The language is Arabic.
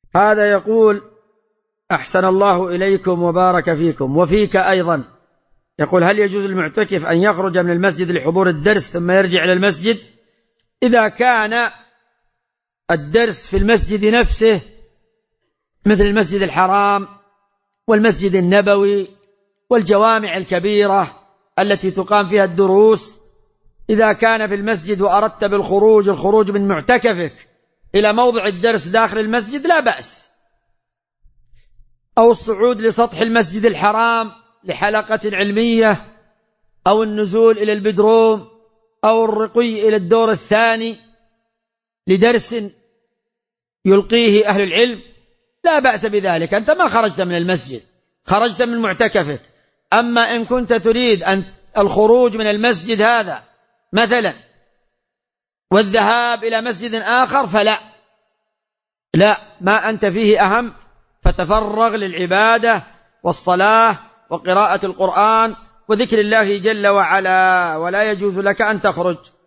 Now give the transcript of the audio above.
هذا يقول: أحسن الله إليكم وبارك فيكم وفيك أيضا. يقول: هل يجوز للمعتكف أن يخرج من المسجد لحضور الدرس ثم يرجع إلى المسجد؟ إذا كان الدرس في المسجد نفسه مثل المسجد الحرام والمسجد النبوي والجوامع الكبيرة التي تقام فيها الدروس، إذا كان في المسجد وأردت الخروج من معتكفك إلى موضع الدرس داخل المسجد لا بأس، أو الصعود لسطح المسجد الحرام لحلقة علمية، أو النزول إلى البدروم، أو الرقي إلى الدور الثاني لدرس يلقيه أهل العلم، لا بأس بذلك. أنت ما خرجت من المسجد، خرجت من معتكفك. أما إن كنت تريد الخروج من المسجد هذا مثلا والذهاب إلى مسجد آخر فلا، ما أنت فيه أهم، فتفرغ للعبادة والصلاة وقراءة القرآن وذكر الله جل وعلا، ولا يجوز لك أن تخرج.